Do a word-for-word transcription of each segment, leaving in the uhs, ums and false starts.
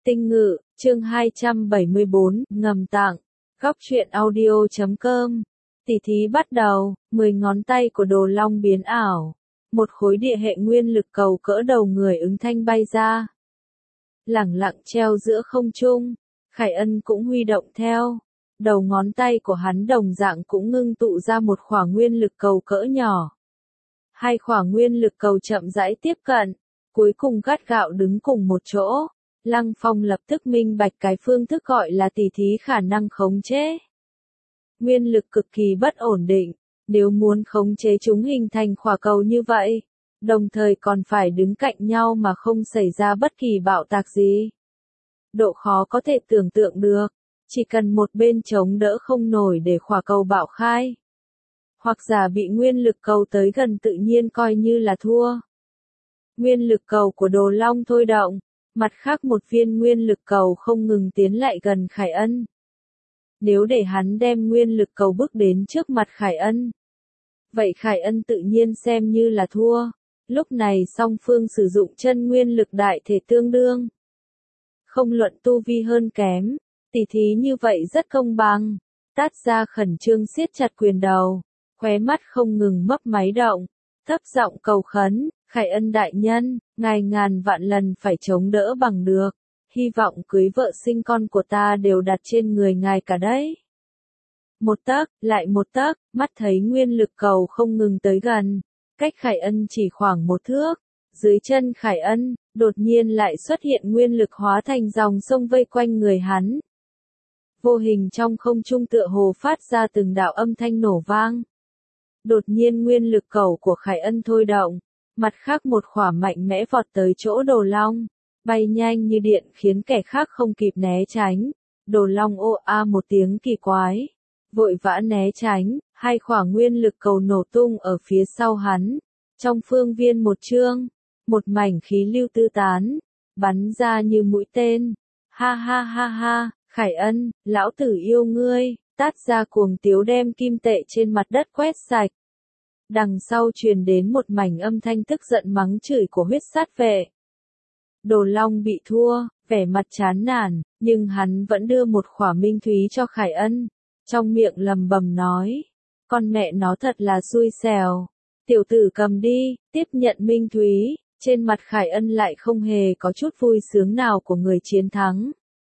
Tinh Ngự, chương hai trăm bảy mươi bốn, ngầm tặng. Góc truyện audio chấm com. Tỉ thí bắt đầu, mười ngón tay của Đồ Long biến ảo. Một khối địa hệ nguyên lực cầu cỡ đầu người ứng thanh bay ra. Lẳng lặng treo giữa không trung, Khải Ân cũng huy động theo. Đầu ngón tay của hắn đồng dạng cũng ngưng tụ ra một khỏa nguyên lực cầu cỡ nhỏ. Hai khỏa nguyên lực cầu chậm rãi tiếp cận, cuối cùng gắt gạo đứng cùng một chỗ. Lăng Phong lập tức minh bạch cái phương thức gọi là tỉ thí khả năng khống chế. Nguyên lực cực kỳ bất ổn định, nếu muốn khống chế chúng hình thành khỏa cầu như vậy, đồng thời còn phải đứng cạnh nhau mà không xảy ra bất kỳ bạo tạc gì. Độ khó có thể tưởng tượng được, chỉ cần một bên chống đỡ không nổi để khỏa cầu bạo khai. Hoặc giả bị nguyên lực cầu tới gần tự nhiên coi như là thua. Nguyên lực cầu của Đồ Long thôi động. Mặt khác một viên nguyên lực cầu không ngừng tiến lại gần Khải Ân. Nếu để hắn đem nguyên lực cầu bước đến trước mặt Khải Ân, vậy Khải Ân tự nhiên xem như là thua. Lúc này song phương sử dụng chân nguyên lực đại thể tương đương. Không luận tu vi hơn kém, tỉ thí như vậy rất công bằng. Tát ra khẩn trương siết chặt quyền đầu, khóe mắt không ngừng mấp máy động, thấp giọng cầu khấn. Khải Ân đại nhân, ngài ngàn vạn lần phải chống đỡ bằng được, hy vọng cưới vợ sinh con của ta đều đặt trên người ngài cả đấy. Một tấc, lại một tấc, mắt thấy nguyên lực cầu không ngừng tới gần, cách Khải Ân chỉ khoảng một thước, dưới chân Khải Ân, đột nhiên lại xuất hiện nguyên lực hóa thành dòng sông vây quanh người hắn. Vô hình trong không trung tựa hồ phát ra từng đạo âm thanh nổ vang. Đột nhiên nguyên lực cầu của Khải Ân thôi động. Mặt khác một khỏa mạnh mẽ vọt tới chỗ Đồ Long, bay nhanh như điện khiến kẻ khác không kịp né tránh. Đồ Long ô a một tiếng kỳ quái, vội vã né tránh, hai khỏa nguyên lực cầu nổ tung ở phía sau hắn. Trong phương viên một chương, một mảnh khí lưu tư tán, bắn ra như mũi tên. Ha ha ha ha, Khải Ân, lão tử yêu ngươi, tát ra cuồng tiếu đem kim tệ trên mặt đất quét sạch. Đằng sau truyền đến một mảnh âm thanh tức giận mắng chửi của huyết sát vệ. Đồ Long bị thua, vẻ mặt chán nản, nhưng hắn vẫn đưa một khỏa minh thúy cho Khải Ân. Trong miệng lầm bầm nói, con mẹ nó thật là xui xẻo. Tiểu tử cầm đi, tiếp nhận minh thúy, trên mặt Khải Ân lại không hề có chút vui sướng nào của người chiến thắng.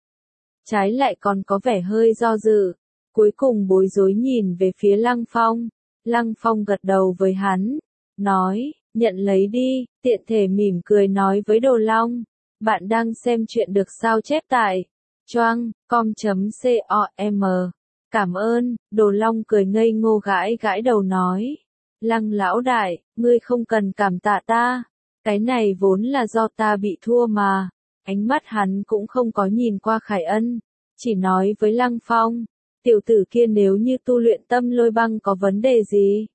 Trái lại còn có vẻ hơi do dự, cuối cùng bối rối nhìn về phía Lăng Phong. Lăng Phong gật đầu với hắn, nói, nhận lấy đi, tiện thể mỉm cười nói với Đồ Long, bạn đang xem chuyện được sao chép tại choang com chấm com. Cảm ơn, Đồ Long cười ngây ngô gãi gãi đầu nói, Lăng lão đại, ngươi không cần cảm tạ ta, cái này vốn là do ta bị thua mà. Ánh mắt hắn cũng không có nhìn qua Khải Ân, chỉ nói với Lăng Phong. Tiểu tử kia nếu như tu luyện tâm lôi băng có vấn đề gì?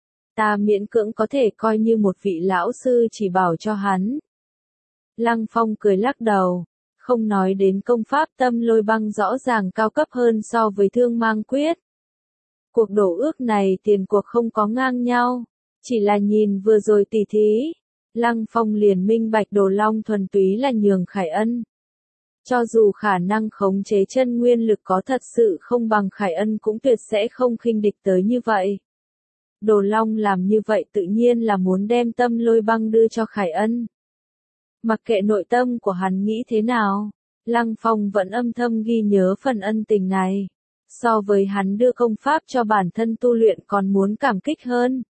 Ta miễn cưỡng có thể coi như một vị lão sư chỉ bảo cho hắn. Lăng Phong cười lắc đầu, không nói đến công pháp tâm lôi băng rõ ràng cao cấp hơn so với thương mang quyết. Cuộc đổ ước này tiền cuộc không có ngang nhau, chỉ là nhìn vừa rồi tỉ thí. Lăng Phong liền minh bạch Đồ Long thuần túy là nhường Khải Ân. Cho dù khả năng khống chế chân nguyên lực có thật sự không bằng Khải Ân cũng tuyệt sẽ không khinh địch tới như vậy. Đồ Long làm như vậy tự nhiên là muốn đem tâm lôi băng đưa cho Khải Ân. Mặc kệ nội tâm của hắn nghĩ thế nào, Lăng Phong vẫn âm thầm ghi nhớ phần ân tình này. So với hắn đưa công pháp cho bản thân tu luyện còn muốn cảm kích hơn.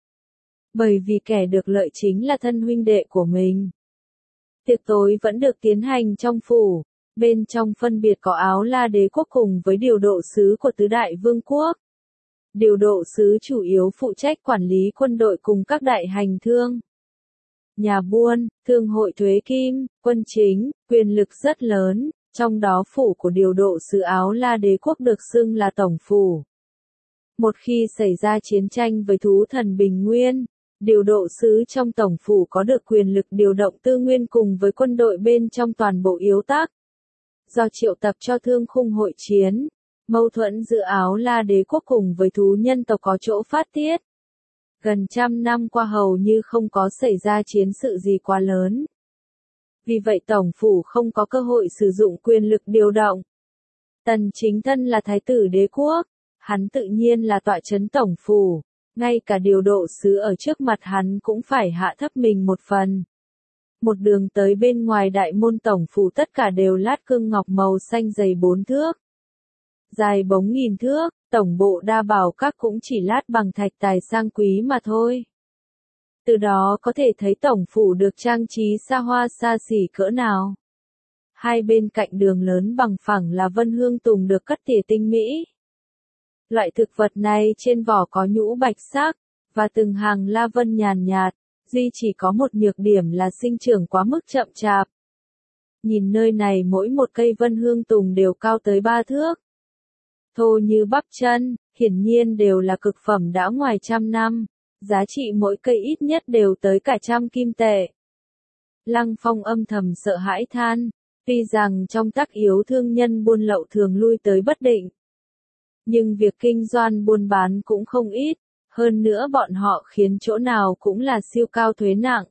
Bởi vì kẻ được lợi chính là thân huynh đệ của mình. Tiệc tối vẫn được tiến hành trong phủ. Bên trong phân biệt có Áo La Đế quốc cùng với điều độ sứ của tứ đại vương quốc. Điều độ sứ chủ yếu phụ trách quản lý quân đội cùng các đại hành thương. Nhà buôn, thương hội thuế kim, quân chính, quyền lực rất lớn, trong đó phủ của điều độ sứ Áo La Đế quốc được xưng là tổng phủ. Một khi xảy ra chiến tranh với thú thần Bình Nguyên, điều độ sứ trong tổng phủ có được quyền lực điều động tư nguyên cùng với quân đội bên trong toàn bộ yếu tắc. Do triệu tập cho thương khung hội chiến, mâu thuẫn giữa Áo La Đế quốc cùng với thú nhân tộc có chỗ phát tiết. Gần trăm năm qua hầu như không có xảy ra chiến sự gì quá lớn. Vì vậy tổng phủ không có cơ hội sử dụng quyền lực điều động. Tần Chính thân là thái tử đế quốc, hắn tự nhiên là tọa chấn tổng phủ, ngay cả điều độ sứ ở trước mặt hắn cũng phải hạ thấp mình một phần. Một đường tới bên ngoài đại môn tổng phủ tất cả đều lát cương ngọc màu xanh dày bốn thước. Dài bóng nghìn thước, tổng bộ đa bảo các cũng chỉ lát bằng thạch tài sang quý mà thôi. Từ đó có thể thấy tổng phủ được trang trí xa hoa xa xỉ cỡ nào. Hai bên cạnh đường lớn bằng phẳng là vân hương tùng được cắt tỉa tinh mỹ. Loại thực vật này trên vỏ có nhũ bạch sắc, và từng hàng la vân nhàn nhạt, duy chỉ có một nhược điểm là sinh trưởng quá mức chậm chạp. Nhìn nơi này mỗi một cây vân hương tùng đều cao tới ba thước. Thô như bắp chân, hiển nhiên đều là cực phẩm đã ngoài trăm năm, giá trị mỗi cây ít nhất đều tới cả trăm kim tệ. Lăng Phong âm thầm sợ hãi than, tuy rằng trong tác yếu thương nhân buôn lậu thường lui tới bất định. Nhưng việc kinh doanh buôn bán cũng không ít, hơn nữa bọn họ khiến chỗ nào cũng là siêu cao thuế nặng.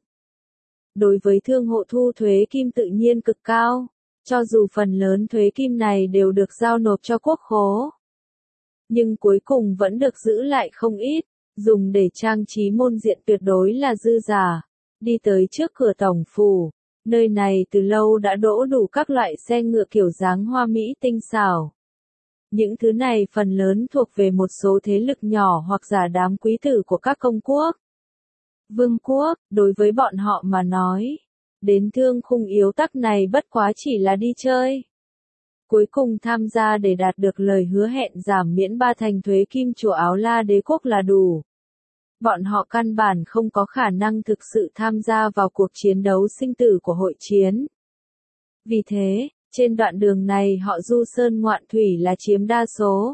Đối với thương hộ thu thuế kim tự nhiên cực cao, cho dù phần lớn thuế kim này đều được giao nộp cho quốc khố. Nhưng cuối cùng vẫn được giữ lại không ít, dùng để trang trí môn diện tuyệt đối là dư giả. Đi tới trước cửa tổng phủ, nơi này từ lâu đã đỗ đủ các loại xe ngựa kiểu dáng hoa mỹ tinh xảo. Những thứ này phần lớn thuộc về một số thế lực nhỏ hoặc giả đám quý tử của các công quốc. Vương quốc, đối với bọn họ mà nói, đến thương khung yếu tắc này bất quá chỉ là đi chơi. Cuối cùng tham gia để đạt được lời hứa hẹn giảm miễn ba thành thuế kim chùa Áo La đế quốc là đủ. Bọn họ căn bản không có khả năng thực sự tham gia vào cuộc chiến đấu sinh tử của hội chiến. Vì thế, trên đoạn đường này họ du sơn ngoạn thủy là chiếm đa số.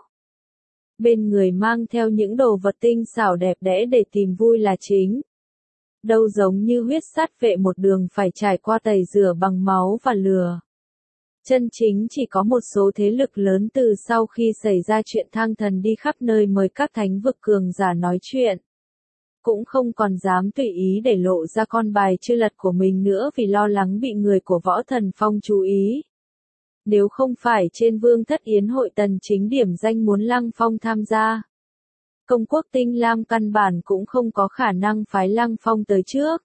Bên người mang theo những đồ vật tinh xảo đẹp đẽ để tìm vui là chính. Đâu giống như huyết sát vệ một đường phải trải qua tẩy rửa bằng máu và lửa. Chân chính chỉ có một số thế lực lớn từ sau khi xảy ra chuyện thang thần đi khắp nơi mời các thánh vực cường giả nói chuyện. Cũng không còn dám tùy ý để lộ ra con bài chưa lật của mình nữa vì lo lắng bị người của Võ Thần Phong chú ý. Nếu không phải trên Vương Thất Yến hội Tần Chính điểm danh muốn Lăng Phong tham gia, công quốc Tinh Lam căn bản cũng không có khả năng phái Lăng Phong tới trước.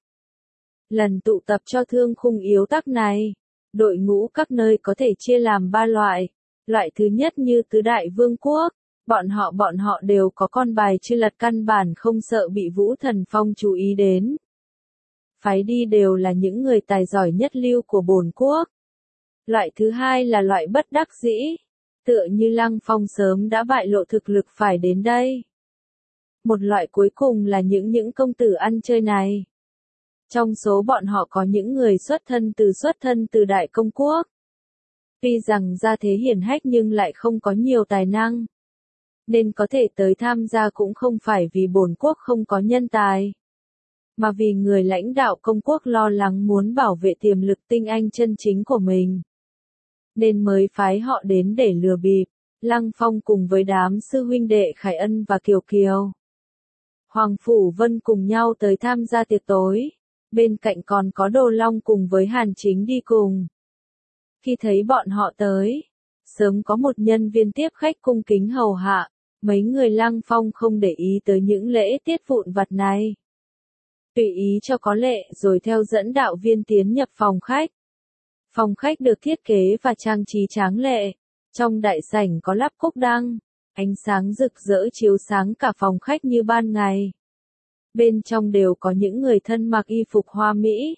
Lần tụ tập cho thương khung yếu tắc này, đội ngũ các nơi có thể chia làm ba loại. Loại thứ nhất như tứ đại vương quốc, bọn họ bọn họ đều có con bài chưa lật căn bản không sợ bị Vũ Thần Phong chú ý đến. Phái đi đều là những người tài giỏi nhất lưu của bổn quốc. Loại thứ hai là loại bất đắc dĩ, tựa như Lăng Phong sớm đã bại lộ thực lực phải đến đây. Một loại cuối cùng là những những công tử ăn chơi này. Trong số bọn họ có những người xuất thân từ xuất thân từ đại công quốc. Tuy rằng gia thế hiển hách nhưng lại không có nhiều tài năng. Nên có thể tới tham gia cũng không phải vì bổn quốc không có nhân tài. Mà vì người lãnh đạo công quốc lo lắng muốn bảo vệ tiềm lực tinh anh chân chính của mình. Nên mới phái họ đến để lừa bịp. Lăng Phong cùng với đám sư huynh đệ Khải Ân và Kiều Kiều. Hoàng Phủ Vân cùng nhau tới tham gia tiệc tối. Bên cạnh còn có Đồ Long cùng với Hàn Chính đi cùng. Khi thấy bọn họ tới, sớm có một nhân viên tiếp khách cung kính hầu hạ, mấy người Lăng Phong không để ý tới những lễ tiết vụn vặt này. Tùy ý cho có lệ rồi theo dẫn đạo viên tiến nhập phòng khách. Phòng khách được thiết kế và trang trí tráng lệ, trong đại sảnh có lắp cúc đăng, ánh sáng rực rỡ chiếu sáng cả phòng khách như ban ngày. Bên trong đều có những người thân mặc y phục hoa mỹ.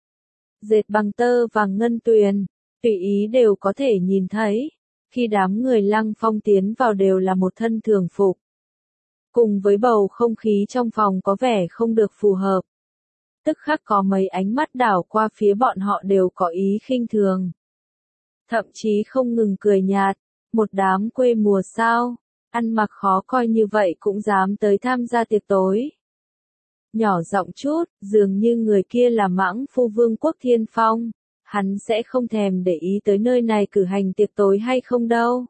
Dệt bằng tơ vàng ngân tuyền, tùy ý đều có thể nhìn thấy. Khi đám người Lăng Phong tiến vào đều là một thân thường phục. Cùng với bầu không khí trong phòng có vẻ không được phù hợp. Tức khắc có mấy ánh mắt đảo qua phía bọn họ đều có ý khinh thường. Thậm chí không ngừng cười nhạt, một đám quê mùa sao, ăn mặc khó coi như vậy cũng dám tới tham gia tiệc tối. Nhỏ giọng chút, dường như người kia là Mãng Phu Vương quốc Thiên Phong, hắn sẽ không thèm để ý tới nơi này cử hành tiệc tối hay không đâu.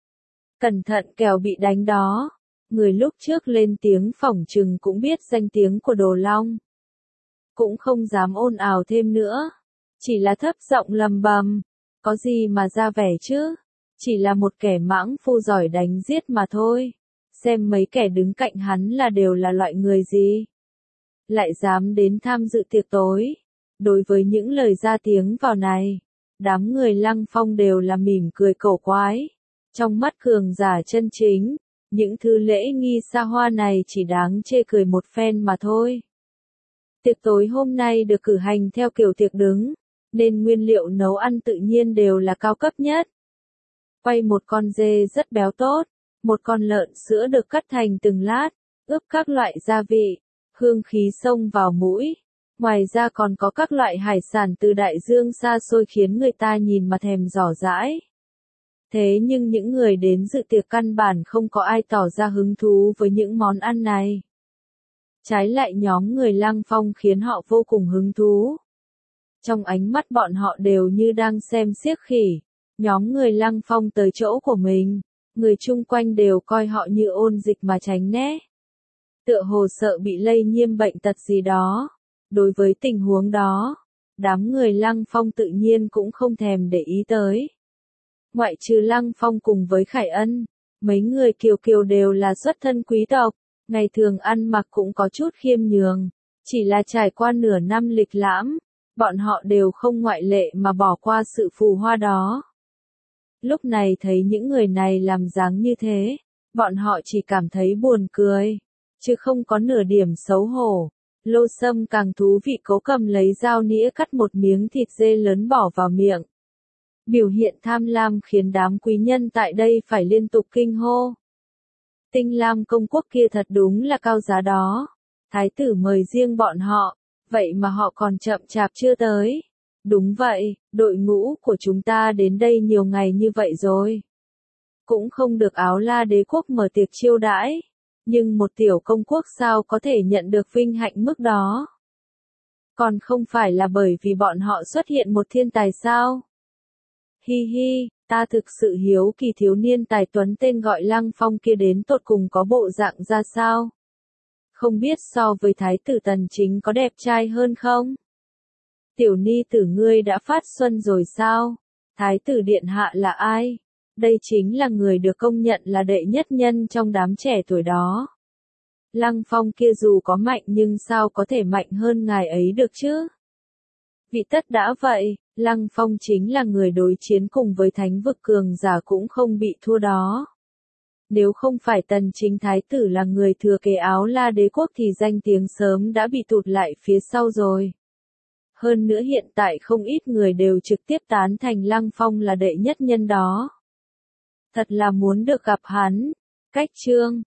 Cẩn thận kẻo bị đánh đó, người lúc trước lên tiếng phỏng chừng cũng biết danh tiếng của Đồ Long. Cũng không dám ồn ào thêm nữa, chỉ là thấp giọng lầm bầm, có gì mà ra vẻ chứ, chỉ là một kẻ mãng phu giỏi đánh giết mà thôi, xem mấy kẻ đứng cạnh hắn là đều là loại người gì, lại dám đến tham dự tiệc tối. Đối với những lời ra tiếng vào này, đám người Lăng Phong đều là mỉm cười cổ quái, trong mắt cường giả chân chính, những thứ lễ nghi xa hoa này chỉ đáng chê cười một phen mà thôi. Tiệc tối hôm nay được cử hành theo kiểu tiệc đứng, nên nguyên liệu nấu ăn tự nhiên đều là cao cấp nhất. Quay một con dê rất béo tốt, một con lợn sữa được cắt thành từng lát, ướp các loại gia vị, hương khí xông vào mũi. Ngoài ra còn có các loại hải sản từ đại dương xa xôi khiến người ta nhìn mà thèm dò dãi. Thế nhưng những người đến dự tiệc căn bản không có ai tỏ ra hứng thú với những món ăn này. Trái lại nhóm người Lăng Phong khiến họ vô cùng hứng thú. Trong ánh mắt bọn họ đều như đang xem xiếc khỉ. Nhóm người Lăng Phong tới chỗ của mình, người chung quanh đều coi họ như ôn dịch mà tránh né. Tựa hồ sợ bị lây nhiễm bệnh tật gì đó. Đối với tình huống đó, đám người Lăng Phong tự nhiên cũng không thèm để ý tới. Ngoại trừ Lăng Phong cùng với Khải Ân, mấy người kiều kiều đều là xuất thân quý tộc, ngày thường ăn mặc cũng có chút khiêm nhường, chỉ là trải qua nửa năm lịch lãm, bọn họ đều không ngoại lệ mà bỏ qua sự phù hoa đó. Lúc này thấy những người này làm dáng như thế, bọn họ chỉ cảm thấy buồn cười, chứ không có nửa điểm xấu hổ. Lô Sâm càng thú vị cố cầm lấy dao nĩa cắt một miếng thịt dê lớn bỏ vào miệng. Biểu hiện tham lam khiến đám quý nhân tại đây phải liên tục kinh hô. Tinh Lam công quốc kia thật đúng là cao giá đó. Thái tử mời riêng bọn họ, vậy mà họ còn chậm chạp chưa tới. Đúng vậy, đội ngũ của chúng ta đến đây nhiều ngày như vậy rồi. Cũng không được Áo La đế quốc mở tiệc chiêu đãi. Nhưng một tiểu công quốc sao có thể nhận được vinh hạnh mức đó? Còn không phải là bởi vì bọn họ xuất hiện một thiên tài sao? Hi hi, ta thực sự hiếu kỳ thiếu niên tài tuấn tên gọi Lăng Phong kia đến tột cùng có bộ dạng ra sao? Không biết so với thái tử Tần Chính có đẹp trai hơn không? Tiểu ni tử ngươi đã phát xuân rồi sao? Thái tử điện hạ là ai? Đây chính là người được công nhận là đệ nhất nhân trong đám trẻ tuổi đó. Lăng Phong kia dù có mạnh nhưng sao có thể mạnh hơn ngài ấy được chứ? Vị tất đã vậy, Lăng Phong chính là người đối chiến cùng với thánh vực cường giả cũng không bị thua đó. Nếu không phải Tần Chính thái tử là người thừa kế Áo La đế quốc thì danh tiếng sớm đã bị tụt lại phía sau rồi. Hơn nữa hiện tại không ít người đều trực tiếp tán thành Lăng Phong là đệ nhất nhân đó. Thật là muốn được gặp hắn. Cách chương